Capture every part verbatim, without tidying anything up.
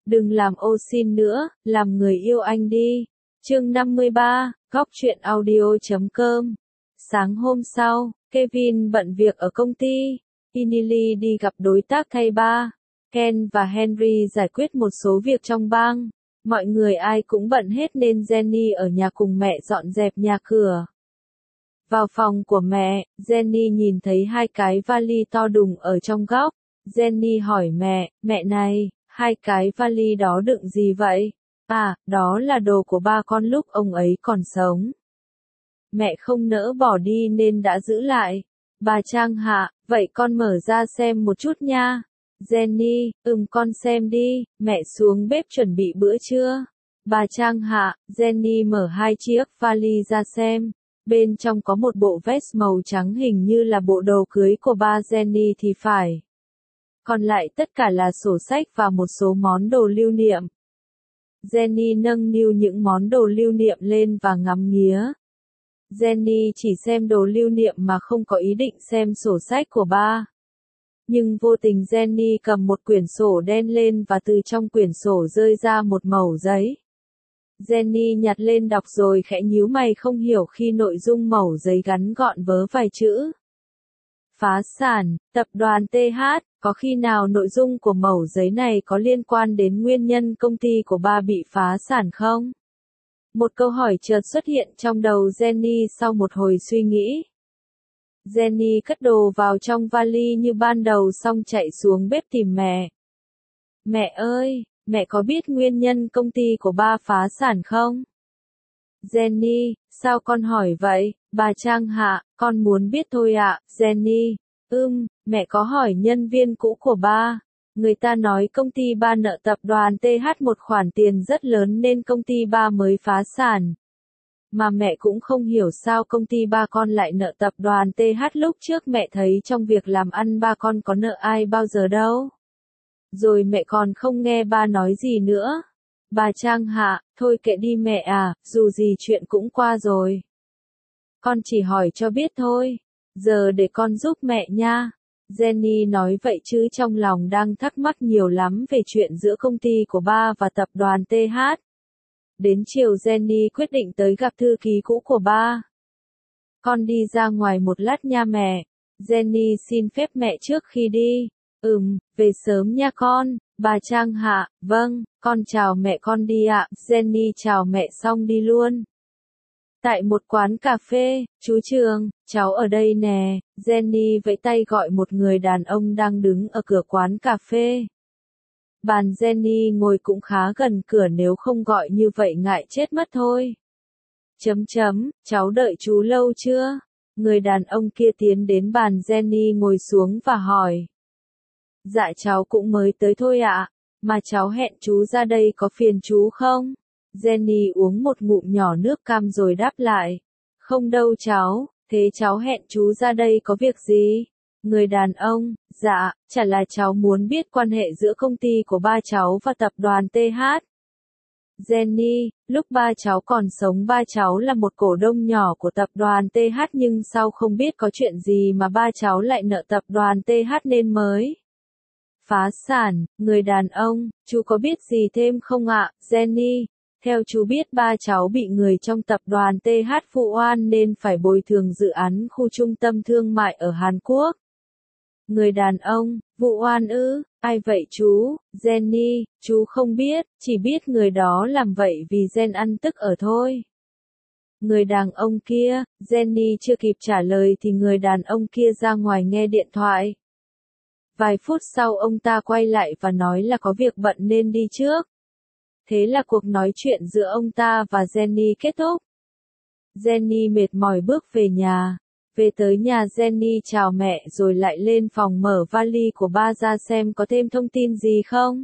Đừng làm ô xin nữa, làm người yêu anh đi. Chương năm mươi ba, góc truyện audio chấm com. Sáng hôm sau, Kevin bận việc ở công ty. Pinelli đi gặp đối tác thay ba. Ken và Henry giải quyết một số việc trong bang. Mọi người ai cũng bận hết nên Jenny ở nhà cùng mẹ dọn dẹp nhà cửa. Vào phòng của mẹ, Jenny nhìn thấy hai cái vali to đùng ở trong góc. Jenny hỏi mẹ, mẹ này, hai cái vali đó đựng gì vậy? À, đó là đồ của ba con lúc ông ấy còn sống. Mẹ không nỡ bỏ đi nên đã giữ lại. Bà Trang hạ, vậy con mở ra xem một chút nha. Jenny, ừm con xem đi, mẹ xuống bếp chuẩn bị bữa trưa. Bà Trang hạ, Jenny mở hai chiếc vali ra xem. Bên trong có một bộ vest màu trắng hình như là bộ đồ cưới của ba Jenny thì phải. Còn lại tất cả là sổ sách và một số món đồ lưu niệm. Jenny nâng niu những món đồ lưu niệm lên và ngắm nghía. Jenny chỉ xem đồ lưu niệm mà không có ý định xem sổ sách của ba. Nhưng vô tình Jenny cầm một quyển sổ đen lên và từ trong quyển sổ rơi ra một mẩu giấy. Jenny nhặt lên đọc rồi khẽ nhíu mày không hiểu khi nội dung mẩu giấy gắn gọn vớ vài chữ. Phá sản, tập đoàn tê hát, có khi nào nội dung của mẩu giấy này có liên quan đến nguyên nhân công ty của ba bị phá sản không? Một câu hỏi chợt xuất hiện trong đầu Jenny sau một hồi suy nghĩ. Jenny cất đồ vào trong vali như ban đầu xong chạy xuống bếp tìm mẹ. Mẹ ơi, mẹ có biết nguyên nhân công ty của ba phá sản không? Jenny, sao con hỏi vậy? Bà Trang hạ, con muốn biết thôi ạ. Jenny, ưm, mẹ có hỏi nhân viên cũ của ba. Người ta nói công ty ba nợ tập đoàn tê hát một khoản tiền rất lớn nên công ty ba mới phá sản. Mà mẹ cũng không hiểu sao công ty ba con lại nợ tập đoàn tê hát lúc trước mẹ thấy trong việc làm ăn ba con có nợ ai bao giờ đâu. Rồi mẹ còn không nghe ba nói gì nữa. Bà Trang hạ, thôi kệ đi mẹ à, dù gì chuyện cũng qua rồi. Con chỉ hỏi cho biết thôi. Giờ để con giúp mẹ nha. Jenny nói vậy chứ trong lòng đang thắc mắc nhiều lắm về chuyện giữa công ty của ba và tập đoàn tê hát. Đến chiều Jenny quyết định tới gặp thư ký cũ của ba. Con đi ra ngoài một lát nha mẹ. Jenny xin phép mẹ trước khi đi. Ừm, về sớm nha con. Bà Trang hạ, vâng, con chào mẹ con đi ạ. Jenny chào mẹ xong đi luôn. Tại một quán cà phê, chú Trường, cháu ở đây nè. Jenny vẫy tay gọi một người đàn ông đang đứng ở cửa quán cà phê. Bàn Jenny ngồi cũng khá gần cửa nếu không gọi như vậy ngại chết mất thôi. Chấm chấm, cháu đợi chú lâu chưa? Người đàn ông kia tiến đến bàn Jenny ngồi xuống và hỏi. Dạ cháu cũng mới tới thôi ạ, mà cháu hẹn chú ra đây có phiền chú không? Jenny uống một ngụm nhỏ nước cam rồi đáp lại. Không đâu cháu, thế cháu hẹn chú ra đây có việc gì? Người đàn ông, dạ, chả là cháu muốn biết quan hệ giữa công ty của ba cháu và tập đoàn tê hát. Jenny, lúc ba cháu còn sống ba cháu là một cổ đông nhỏ của tập đoàn tê hát nhưng sau không biết có chuyện gì mà ba cháu lại nợ tập đoàn tê hát nên mới phá sản. Người đàn ông, chú có biết gì thêm không ạ? Jenny, theo chú biết ba cháu bị người trong tập đoàn tê hát vụ oan nên phải bồi thường dự án khu trung tâm thương mại ở Hàn Quốc. Người đàn ông, vụ oan ư, ai vậy chú? Jenny, chú không biết, chỉ biết người đó làm vậy vì ghen ăn tức ở thôi. Người đàn ông kia, Jenny chưa kịp trả lời thì người đàn ông kia ra ngoài nghe điện thoại. Vài phút sau ông ta quay lại và nói là có việc bận nên đi trước. Thế là cuộc nói chuyện giữa ông ta và Jenny kết thúc. Jenny mệt mỏi bước về nhà. Về tới nhà Jenny chào mẹ rồi lại lên phòng mở vali của ba ra xem có thêm thông tin gì không.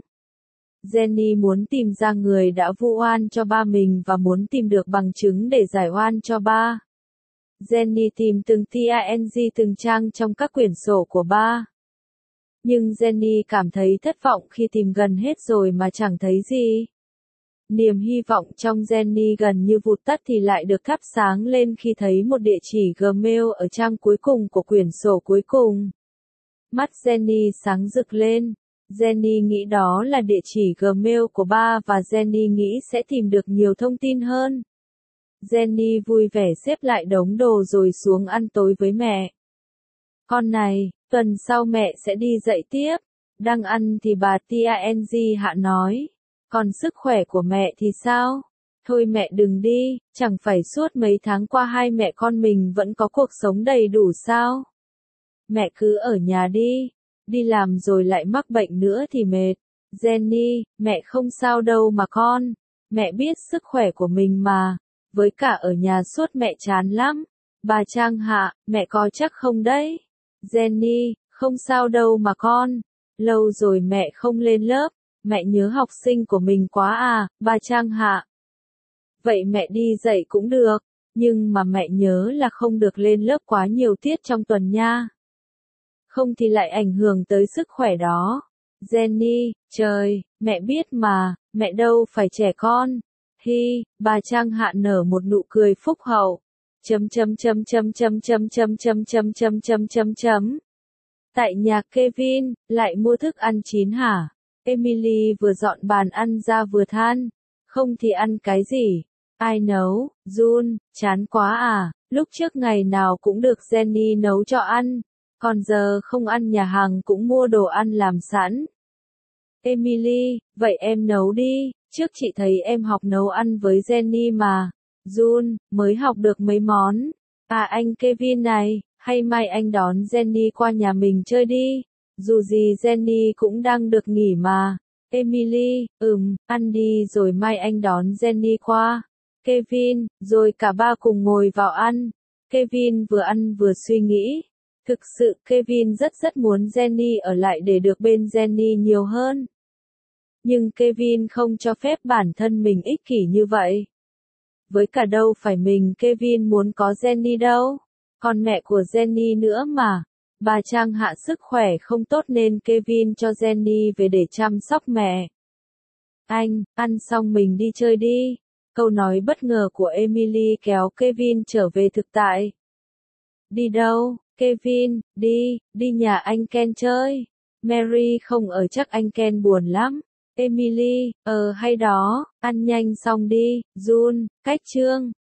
Jenny muốn tìm ra người đã vu oan cho ba mình và muốn tìm được bằng chứng để giải oan cho ba. Jenny tìm từng ting từng trang trong các quyển sổ của ba. Nhưng Jenny cảm thấy thất vọng khi tìm gần hết rồi mà chẳng thấy gì. Niềm hy vọng trong Jenny gần như vụt tắt thì lại được thắp sáng lên khi thấy một địa chỉ Gmail ở trang cuối cùng của quyển sổ cuối cùng. Mắt Jenny sáng rực lên. Jenny nghĩ đó là địa chỉ Gmail của ba và Jenny nghĩ sẽ tìm được nhiều thông tin hơn. Jenny vui vẻ xếp lại đống đồ rồi xuống ăn tối với mẹ. Con này, tuần sau mẹ sẽ đi dạy tiếp. Đang ăn thì bà Tiang Hạ nói. Còn sức khỏe của mẹ thì sao? Thôi mẹ đừng đi, chẳng phải suốt mấy tháng qua hai mẹ con mình vẫn có cuộc sống đầy đủ sao? Mẹ cứ ở nhà đi, đi làm rồi lại mắc bệnh nữa thì mệt. Jenny, mẹ không sao đâu mà con, mẹ biết sức khỏe của mình mà, với cả ở nhà suốt mẹ chán lắm. Bà Trang Hạ, mẹ có chắc không đấy? Jenny, không sao đâu mà con, lâu rồi mẹ không lên lớp, mẹ nhớ học sinh của mình quá à, bà Trang Hạ. Vậy mẹ đi dạy cũng được, nhưng mà mẹ nhớ là không được lên lớp quá nhiều tiết trong tuần nha. Không thì lại ảnh hưởng tới sức khỏe đó. Jenny, trời, mẹ biết mà, mẹ đâu phải trẻ con. Hi, bà Trang Hạ nở một nụ cười phúc hậu. Chấm chấm chấm chấm chấm chấm chấm chấm chấm chấm chấm chấm chấm. Tại nhà Kevin, lại mua thức ăn chín hả? Emily vừa dọn bàn ăn ra vừa than. Không thì ăn cái gì? Ai nấu? Jun, chán quá à, lúc trước ngày nào cũng được Jenny nấu cho ăn. Còn giờ không ăn nhà hàng cũng mua đồ ăn làm sẵn. Emily, vậy em nấu đi, trước chị thấy em học nấu ăn với Jenny mà. Jun, mới học được mấy món. À anh Kevin này, hay mai anh đón Jenny qua nhà mình chơi đi. Dù gì Jenny cũng đang được nghỉ mà. Emily, ừm, ăn đi rồi mai anh đón Jenny qua. Kevin, rồi cả ba cùng ngồi vào ăn. Kevin vừa ăn vừa suy nghĩ. Thực sự Kevin rất rất muốn Jenny ở lại để được bên Jenny nhiều hơn. Nhưng Kevin không cho phép bản thân mình ích kỷ như vậy. Với cả đâu phải mình Kevin muốn có Jenny đâu. Còn mẹ của Jenny nữa mà. Bà Trang Hạ sức khỏe không tốt nên Kevin cho Jenny về để chăm sóc mẹ. Anh, ăn xong mình đi chơi đi. Câu nói bất ngờ của Emily kéo Kevin trở về thực tại. Đi đâu? Kevin, đi, đi nhà anh Ken chơi. Mary không ở chắc anh Ken buồn lắm. Emily, ờ hay đó, ăn nhanh xong đi. Jun, cách chương.